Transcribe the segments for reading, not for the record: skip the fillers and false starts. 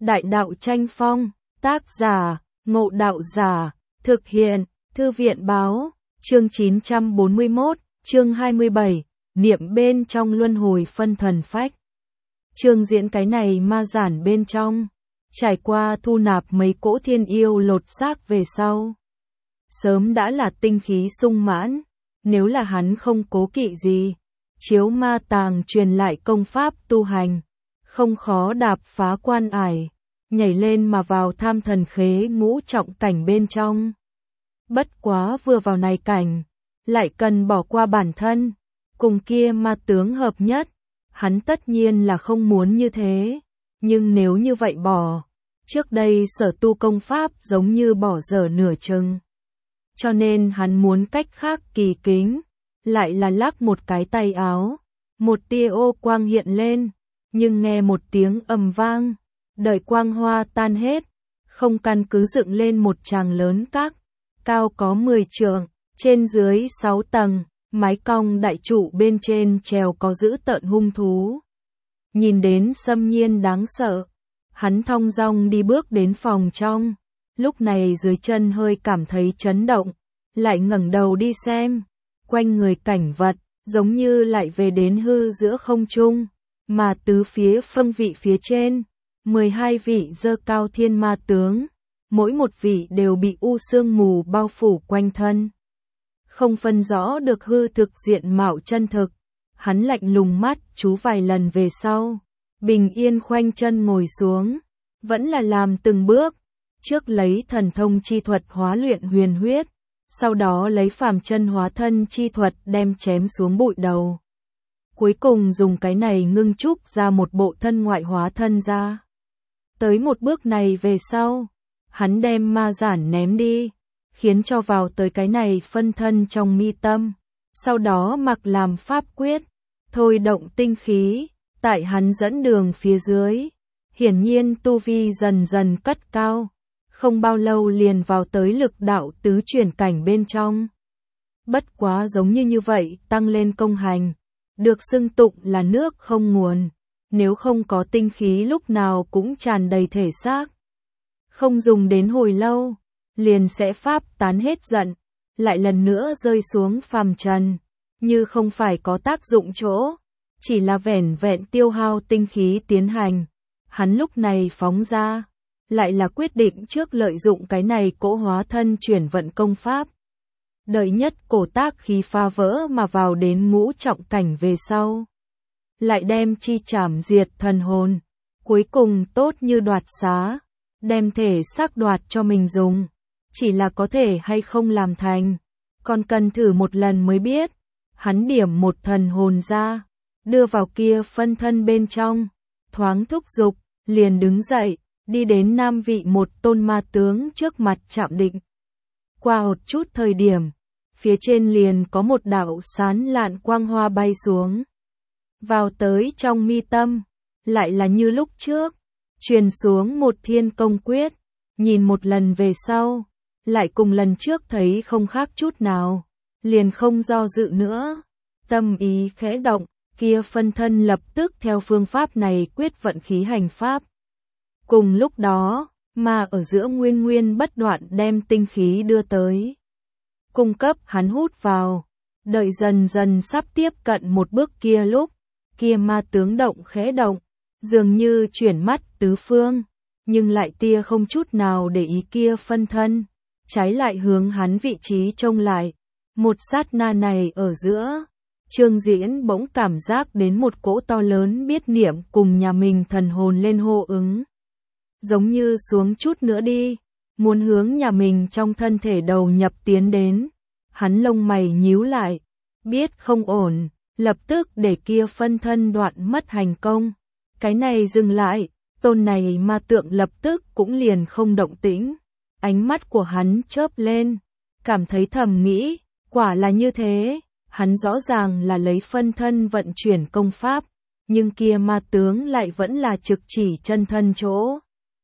Đại đạo tranh phong, tác giả, Ngộ Đạo Giả, thực hiện, Thư viện báo, chương 941, chương 27, niệm bên trong luân hồi phân thần phách. Chương diễn cái này ma giản bên trong, trải qua thu nạp mấy cỗ thiên yêu lột xác về sau. Sớm đã là tinh khí sung mãn, nếu là hắn không cố kỵ gì, chiếu ma tàng truyền lại công pháp tu hành, không khó đạp phá quan ải, nhảy lên mà vào tham thần khế ngũ trọng cảnh bên trong. Bất quá vừa vào này cảnh, lại cần bỏ qua bản thân, cùng kia ma tướng hợp nhất, hắn tất nhiên là không muốn như thế, nhưng nếu như vậy bỏ, trước đây sở tu công pháp giống như bỏ dở nửa chừng. Cho nên hắn muốn cách khác kỳ kính, lại là lắc một cái tay áo, một tia ô quang hiện lên, nhưng nghe một tiếng ầm vang, đợi quang hoa tan hết, không căn cứ dựng lên một tràng lớn các, cao có 10 trượng, trên dưới 6 tầng, mái cong đại trụ bên trên treo có dữ tợn hung thú. Nhìn đến xâm nhiên đáng sợ, hắn thong dong đi bước đến phòng trong, lúc này dưới chân hơi cảm thấy chấn động, lại ngẩng đầu đi xem, quanh người cảnh vật, giống như lại về đến hư giữa không trung, mà tứ phía phương vị phía trên, 12 vị dơ cao thiên ma tướng, mỗi một vị đều bị u sương mù bao phủ quanh thân. Không phân rõ được hư thực diện mạo chân thực, hắn lạnh lùng mắt chú vài lần về sau, bình yên khoanh chân ngồi xuống, vẫn là làm từng bước, trước lấy thần thông chi thuật hóa luyện huyền huyết, sau đó lấy phàm chân hóa thân chi thuật đem chém xuống bụi đầu. Cuối cùng dùng cái này ngưng trúc ra một bộ thân ngoại hóa thân ra. Tới một bước này về sau, hắn đem ma giản ném đi, khiến cho vào tới cái này phân thân trong mi tâm, sau đó mặc làm pháp quyết, thôi động tinh khí, tại hắn dẫn đường phía dưới, hiển nhiên tu vi dần dần cất cao, không bao lâu liền vào tới lực đạo tứ chuyển cảnh bên trong. Bất quá giống như vậy tăng lên công hành, được xưng tụng là nước không nguồn, nếu không có tinh khí lúc nào cũng tràn đầy thể xác. Không dùng đến hồi lâu, liền sẽ pháp tán hết giận, lại lần nữa rơi xuống phàm trần, như không phải có tác dụng chỗ, chỉ là vẻn vẹn tiêu hao tinh khí tiến hành. Hắn lúc này phóng ra, lại là quyết định trước lợi dụng cái này cỗ hóa thân chuyển vận công pháp. Đợi nhất cổ tác khí pha vỡ mà vào đến ngũ trọng cảnh về sau, lại đem chi trảm diệt thần hồn, cuối cùng tốt như đoạt xá, đem thể xác đoạt cho mình dùng, chỉ là có thể hay không làm thành, còn cần thử một lần mới biết. Hắn điểm một thần hồn ra, đưa vào kia phân thân bên trong, thoáng thúc giục, liền đứng dậy, đi đến nam vị một tôn ma tướng trước mặt chạm định. Qua một chút thời điểm, phía trên liền có một đạo sán lạn quang hoa bay xuống, vào tới trong mi tâm, lại là như lúc trước, truyền xuống một thiên công quyết, nhìn một lần về sau, lại cùng lần trước thấy không khác chút nào, liền không do dự nữa, tâm ý khẽ động, kia phân thân lập tức theo phương pháp này quyết vận khí hành pháp. Cùng lúc đó, mà ở giữa nguyên bất đoạn đem tinh khí đưa tới, cung cấp hắn hút vào, đợi dần dần sắp tiếp cận một bước kia lúc, kia ma tướng động khẽ động, dường như chuyển mắt tứ phương, nhưng lại tia không chút nào để ý kia phân thân, trái lại hướng hắn vị trí trông lại. Một sát na này ở giữa, Trương Diễn bỗng cảm giác đến một cỗ to lớn biết niệm cùng nhà mình thần hồn lên hô ứng. Giống như xuống chút nữa đi, muốn hướng nhà mình trong thân thể đầu nhập tiến đến. Hắn lông mày nhíu lại, biết không ổn, lập tức để kia phân thân đoạn mất hành công. Cái này dừng lại, tôn này ma tượng lập tức cũng liền không động tĩnh. Ánh mắt của hắn chớp lên, cảm thấy thầm nghĩ, quả là như thế, hắn rõ ràng là lấy phân thân vận chuyển công pháp, nhưng kia ma tướng lại vẫn là trực chỉ chân thân chỗ.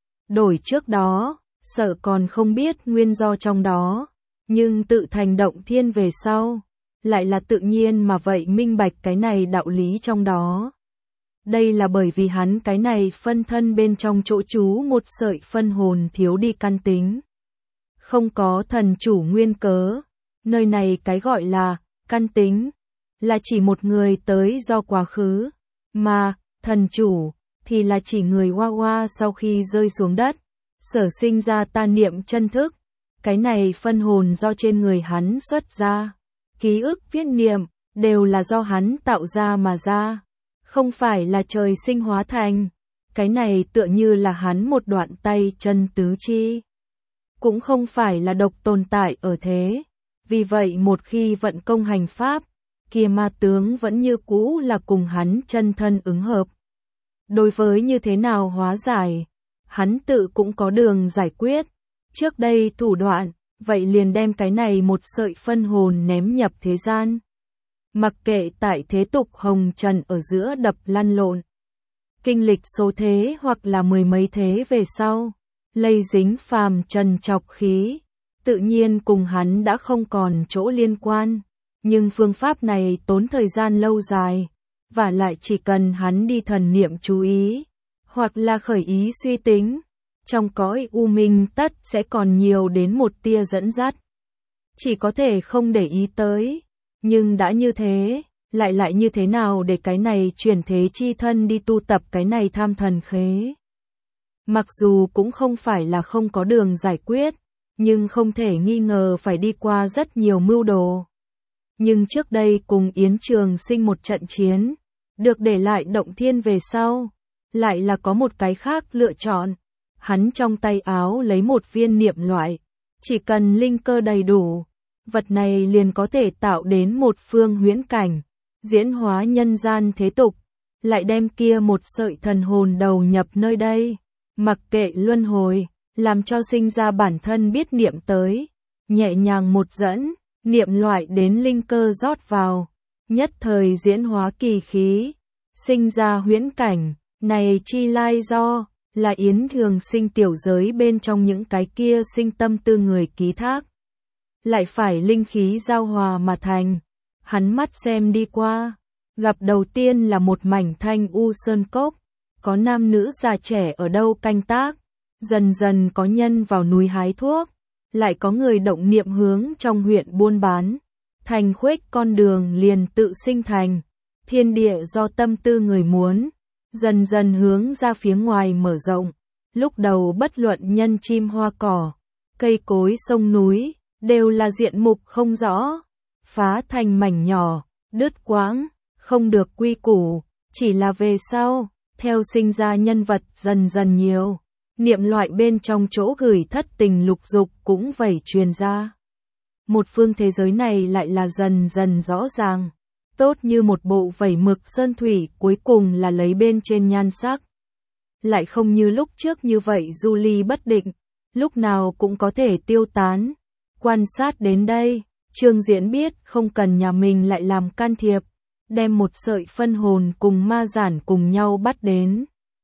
Đổi trước đó, sợ còn không biết nguyên do trong đó, nhưng tự thành động thiên về sau, lại là tự nhiên mà vậy minh bạch cái này đạo lý trong đó. Đây là bởi vì hắn cái này phân thân bên trong chỗ trú một sợi phân hồn thiếu đi căn tính. Không có thần chủ nguyên cớ. Nơi này cái gọi là căn tính là chỉ một người tới do quá khứ, mà thần chủ thì là chỉ người Hoa Hoa sau khi rơi xuống đất, sở sinh ra ta niệm chân thức. Cái này phân hồn do trên người hắn xuất ra, ký ức viết niệm đều là do hắn tạo ra mà ra, không phải là trời sinh hóa thành. Cái này tựa như là hắn một đoạn tay chân tứ chi, cũng không phải là độc tồn tại ở thế. Vì vậy một khi vận công hành pháp, kia ma tướng vẫn như cũ là cùng hắn chân thân ứng hợp. Đối với như thế nào hóa giải, hắn tự cũng có đường giải quyết. Trước đây thủ đoạn, vậy liền đem cái này một sợi phân hồn ném nhập thế gian. Mặc kệ tại thế tục hồng trần ở giữa đập lăn lộn, kinh lịch số thế hoặc là mười mấy thế về sau, lây dính phàm trần trọc khí, tự nhiên cùng hắn đã không còn chỗ liên quan. Nhưng phương pháp này tốn thời gian lâu dài, và lại chỉ cần hắn đi thần niệm chú ý, hoặc là khởi ý suy tính, trong cõi u minh tất sẽ còn nhiều đến một tia dẫn dắt. Chỉ có thể không để ý tới, nhưng đã như thế, lại như thế nào để cái này chuyển thế chi thân đi tu tập cái này tham thần khế. Mặc dù cũng không phải là không có đường giải quyết, nhưng không thể nghi ngờ phải đi qua rất nhiều mưu đồ. Nhưng trước đây cùng Yến Trường Sinh một trận chiến, được để lại động thiên về sau, lại là có một cái khác lựa chọn. Hắn trong tay áo lấy một viên niệm loại, chỉ cần linh cơ đầy đủ, vật này liền có thể tạo đến một phương huyễn cảnh, diễn hóa nhân gian thế tục, lại đem kia một sợi thần hồn đầu nhập nơi đây, mặc kệ luân hồi, làm cho sinh ra bản thân biết niệm tới, nhẹ nhàng một dẫn, niệm loại đến linh cơ rót vào, nhất thời diễn hóa kỳ khí, sinh ra huyễn cảnh, này chi lai do, là Yến Trường Sinh tiểu giới bên trong những cái kia sinh tâm tư người ký thác. Lại phải linh khí giao hòa mà thành, hắn mắt xem đi qua, gặp đầu tiên là một mảnh thanh u sơn cốc, có nam nữ già trẻ ở đâu canh tác, dần dần có nhân vào núi hái thuốc, lại có người động niệm hướng trong huyện buôn bán, thành khuếch con đường liền tự sinh thành, thiên địa do tâm tư người muốn, dần dần hướng ra phía ngoài mở rộng, lúc đầu bất luận nhân chim hoa cỏ, cây cối sông núi, đều là diện mục không rõ, phá thành mảnh nhỏ, đứt quãng, không được quy củ, chỉ là về sau, theo sinh ra nhân vật dần dần nhiều. Niệm loại bên trong chỗ gửi thất tình lục dục cũng vẩy truyền ra. Một phương thế giới này lại là dần dần rõ ràng, tốt như một bộ vẩy mực sơn thủy cuối cùng là lấy bên trên nhan sắc. Lại không như lúc trước như vậy du ly bất định, lúc nào cũng có thể tiêu tán. Quan sát đến đây, Trương Diễn biết không cần nhà mình lại làm can thiệp, đem một sợi phân hồn cùng ma giản cùng nhau bắt đến.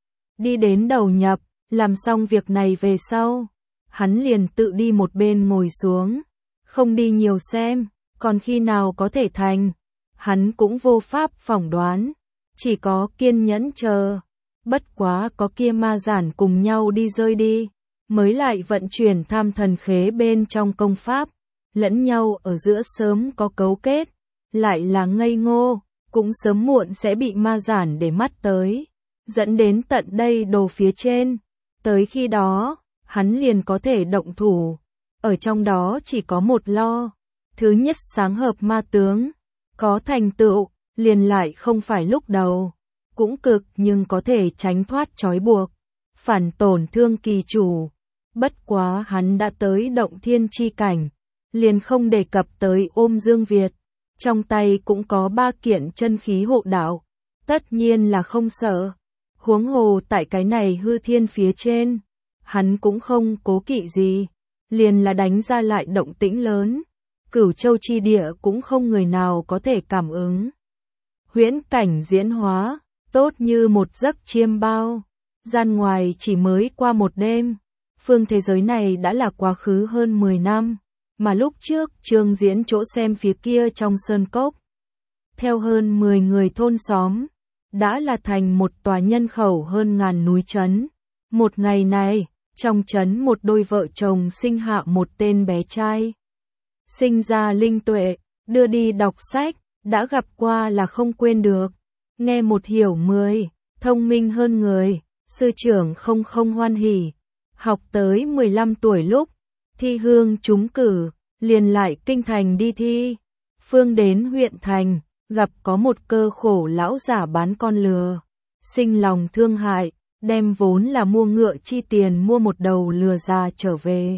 Đi đến đầu nhập. Làm xong việc này về sau, hắn liền tự đi một bên ngồi xuống, không đi nhiều xem, còn khi nào có thể thành, hắn cũng vô pháp phỏng đoán, chỉ có kiên nhẫn chờ, bất quá có kia ma giản cùng nhau đi rơi đi, mới lại vận chuyển tham thần khế bên trong công pháp, lẫn nhau ở giữa sớm có cấu kết, lại là ngây ngô, cũng sớm muộn sẽ bị ma giản để mắt tới, dẫn đến tận đây đồ phía trên. Tới khi đó, hắn liền có thể động thủ. Ở trong đó chỉ có một lo. Thứ nhất sáng hợp ma tướng. Có thành tựu, liền lại không phải lúc đầu. Cũng cực nhưng có thể tránh thoát trói buộc. Phản tổn thương kỳ chủ. Bất quá hắn đã tới động thiên chi cảnh. Liền không đề cập tới ôm Dương Việt. Trong tay cũng có 3 kiện chân khí hộ đạo. Tất nhiên là không sợ. Huống hồ tại cái này hư thiên phía trên, hắn cũng không cố kỵ gì, liền là đánh ra lại động tĩnh lớn, Cửu Châu chi địa cũng không người nào có thể cảm ứng. Huyễn cảnh diễn hóa, tốt như một giấc chiêm bao, gian ngoài chỉ mới qua một đêm, phương thế giới này đã là quá khứ hơn 10 năm, mà lúc trước Trương Diễn chỗ xem phía kia trong sơn cốc, theo hơn 10 người thôn xóm, đã là thành một tòa nhân khẩu hơn ngàn núi trấn. Một ngày này, trong trấn một đôi vợ chồng sinh hạ một tên bé trai. Sinh ra linh tuệ, đưa đi đọc sách, đã gặp qua là không quên được. Nghe một hiểu mười, thông minh hơn người, sư trưởng không hoan hỉ. Học tới 15 tuổi lúc, thi hương trúng cử, liền lại kinh thành đi thi. Phương đến huyện thành, gặp có một cơ khổ lão giả bán con lừa. Sinh lòng thương hại, đem vốn là mua ngựa chi tiền mua một đầu lừa già trở về.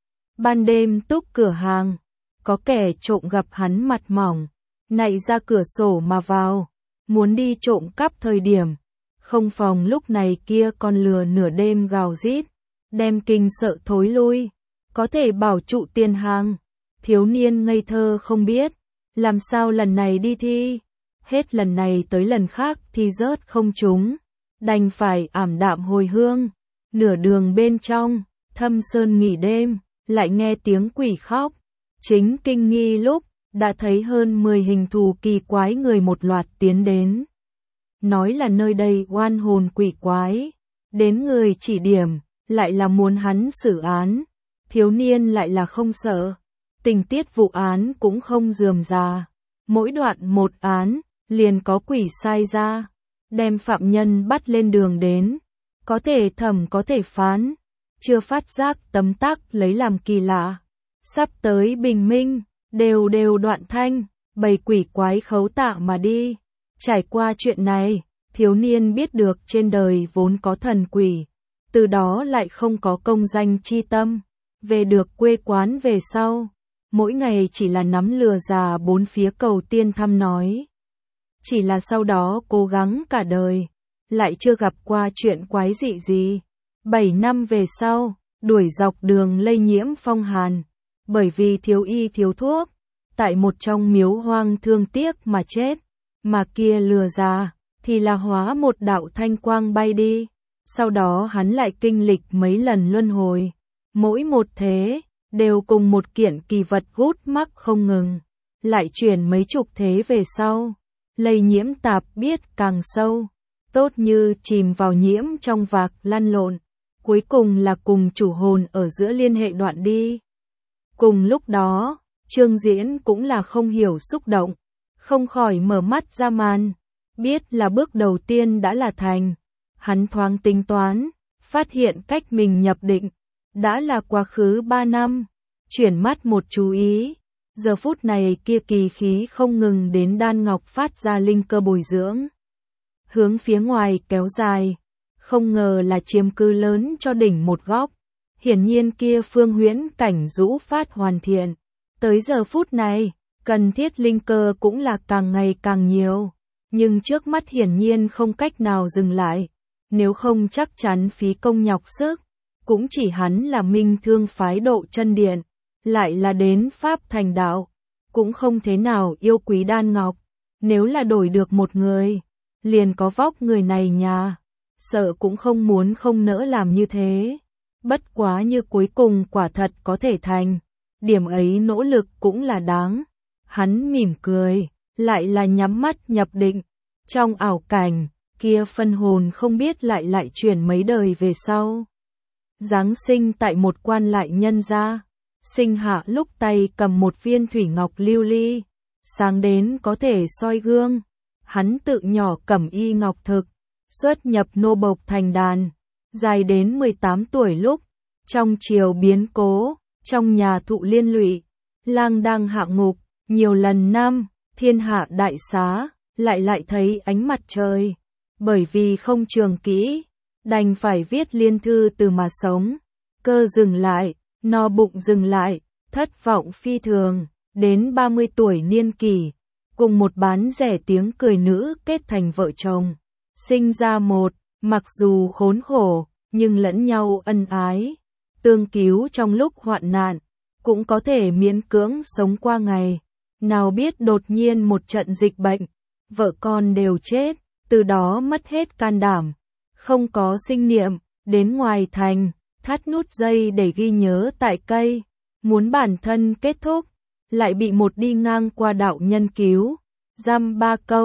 Ban đêm túc cửa hàng, có kẻ trộm gặp hắn mặt mỏng, nạy ra cửa sổ mà vào, muốn đi trộm cắp thời điểm. Không phòng lúc này kia con lừa nửa đêm gào rít, đem kinh sợ thối lui, có thể bảo trụ tiền hàng. Thiếu niên ngây thơ không biết, làm sao lần này đi thi, hết lần này tới lần khác thì rớt không trúng, đành phải ảm đạm hồi hương. Nửa đường bên trong, Thâm Sơn nghỉ đêm, lại nghe tiếng quỷ khóc. Chính kinh nghi lúc, đã thấy hơn 10 hình thù kỳ quái người một loạt tiến đến. Nói là nơi đây oan hồn quỷ quái, đến người chỉ điểm, lại là muốn hắn xử án. Thiếu niên lại là không sợ, tình tiết vụ án cũng không rườm rà. Mỗi đoạn một án, liền có quỷ sai ra, đem phạm nhân bắt lên đường đến. Có thể thẩm có thể phán, chưa phát giác tấm tắc lấy làm kỳ lạ. Sắp tới bình minh, đều đoạn thanh, bầy quỷ quái khấu tạ mà đi. Trải qua chuyện này, thiếu niên biết được trên đời vốn có thần quỷ, từ đó lại không có công danh chi tâm. Về được quê quán về sau, mỗi ngày chỉ là nắm lừa già bốn phía cầu tiên thăm nói. Chỉ là sau đó cố gắng cả đời, lại chưa gặp qua chuyện quái dị gì. 7 năm về sau, đuổi dọc đường lây nhiễm phong hàn, bởi vì thiếu y thiếu thuốc, tại một trong miếu hoang thương tiếc mà chết. Mà kia lừa già, thì là hóa một đạo thanh quang bay đi. Sau đó hắn lại kinh lịch mấy lần luân hồi. Mỗi một thế, đều cùng một kiện kỳ vật gút mắc không ngừng. Lại chuyển mấy chục thế về sau. Lây nhiễm tạp biết càng sâu. Tốt như chìm vào nhiễm trong vạc lăn lộn. Cuối cùng là cùng chủ hồn ở giữa liên hệ đoạn đi. Cùng lúc đó, Trương Diễn cũng là không hiểu xúc động. Không khỏi mở mắt ra màn. Biết là bước đầu tiên đã là thành. Hắn thoáng tính toán, phát hiện cách mình nhập định. Đã là quá khứ 3 năm. Chuyển mắt một chú ý. Giờ phút này kia kỳ khí không ngừng đến đan ngọc phát ra linh cơ bồi dưỡng. Hướng phía ngoài kéo dài. Không ngờ là chiếm cứ lớn cho đỉnh một góc. Hiển nhiên kia phương huyễn cảnh rũ phát hoàn thiện. Tới giờ phút này, cần thiết linh cơ cũng là càng ngày càng nhiều. Nhưng trước mắt hiển nhiên không cách nào dừng lại. Nếu không chắc chắn phí công nhọc sức. Cũng chỉ hắn là minh thương phái Độ Chân Điện. Lại là đến Pháp thành đạo. Cũng không thế nào yêu quý đan ngọc. Nếu là đổi được một người, liền có vóc người này nhà. Sợ cũng không muốn không nỡ làm như thế. Bất quá như cuối cùng quả thật có thể thành. Điểm ấy nỗ lực cũng là đáng. Hắn mỉm cười, lại là nhắm mắt nhập định. Trong ảo cảnh, kia phân hồn không biết lại chuyển mấy đời về sau. Giáng sinh tại một quan lại nhân gia. Sinh hạ lúc tay cầm một viên thủy ngọc lưu ly. Sáng đến có thể soi gương. Hắn tự nhỏ cẩm y ngọc thực. Xuất nhập nô bộc thành đàn. Dài đến 18 tuổi lúc. Trong triều biến cố. Trong nhà thụ liên lụy. Lang đang hạ ngục. Nhiều lần năm. Thiên hạ đại xá. Lại thấy ánh mặt trời. Bởi vì không trường kỹ. Đành phải viết liên thư từ mà sống. Cơ dừng lại. No bụng dừng lại. Thất vọng phi thường. Đến 30 tuổi niên kỷ. Cùng một bán rẻ tiếng cười nữ kết thành vợ chồng. Sinh ra một. Mặc dù khốn khổ. Nhưng lẫn nhau ân ái. Tương cứu trong lúc hoạn nạn. Cũng có thể miễn cưỡng sống qua ngày. Nào biết đột nhiên một trận dịch bệnh. Vợ con đều chết. Từ đó mất hết can đảm. Không có sinh niệm. Đến ngoài thành. Thắt nút dây để ghi nhớ tại cây. Muốn bản thân kết thúc. Lại bị một đi ngang qua đạo nhân cứu. Dăm 3 câu.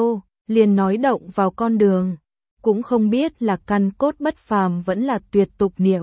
liền nói động vào con đường, cũng không biết là căn cốt bất phàm vẫn là tuyệt tục niệm.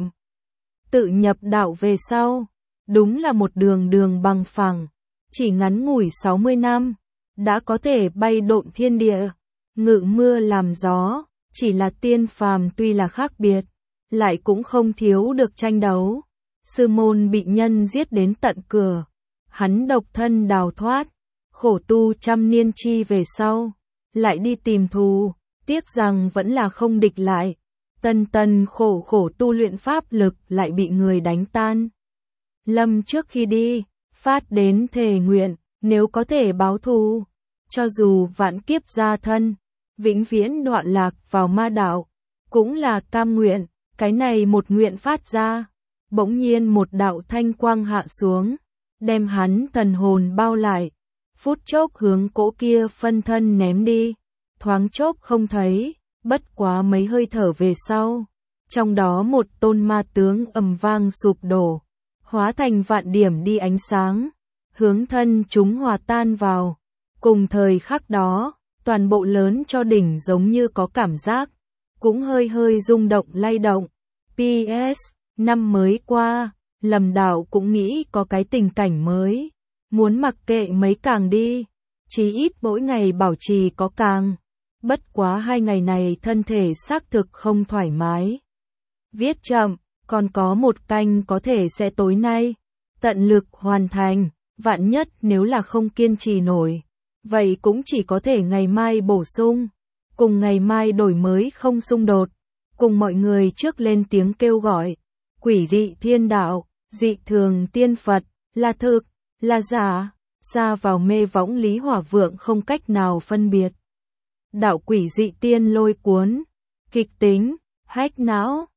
Tự nhập đạo về sau, đúng là một đường đường bằng phẳng, chỉ ngắn ngủi 60 năm, đã có thể bay độn thiên địa, ngự mưa làm gió, chỉ là tiên phàm tuy là khác biệt, lại cũng không thiếu được tranh đấu. Sư môn bị nhân giết đến tận cửa, hắn độc thân đào thoát, khổ tu trăm niên chi về sau, lại đi tìm thù, tiếc rằng vẫn là không địch lại. Tân tân khổ khổ tu luyện pháp lực lại bị người đánh tan. Lâm trước khi đi, phát đến thề nguyện, nếu có thể báo thù, cho dù vạn kiếp gia thân, vĩnh viễn đoạn lạc vào ma đạo, cũng là cam nguyện. Cái này một nguyện phát ra, bỗng nhiên một đạo thanh quang hạ xuống, đem hắn thần hồn bao lại, phút chốc hướng cỗ kia phân thân ném đi, thoáng chốc không thấy, bất quá mấy hơi thở về sau, trong đó một tôn ma tướng ầm vang sụp đổ, hóa thành vạn điểm đi ánh sáng, hướng thân chúng hòa tan vào. Cùng thời khắc đó, toàn bộ lớn cho đỉnh giống như có cảm giác, cũng hơi hơi rung động lay động. PS, năm mới qua, Lâm đạo cũng nghĩ có cái tình cảnh mới, muốn mặc kệ mấy càng đi, chí ít mỗi ngày bảo trì có càng. Bất quá 2 ngày này thân thể xác thực không thoải mái. Viết chậm, còn có một canh có thể sẽ tối nay, tận lực hoàn thành, vạn nhất nếu là không kiên trì nổi, vậy cũng chỉ có thể ngày mai bổ sung, cùng ngày mai đổi mới không xung đột, cùng mọi người trước lên tiếng kêu gọi, quỷ dị thiên đạo, dị thường tiên Phật, là thực, là giả, xa vào mê võng Lý Hỏa Vượng không cách nào phân biệt. Đạo quỷ dị tiên lôi cuốn, kịch tính, hách não.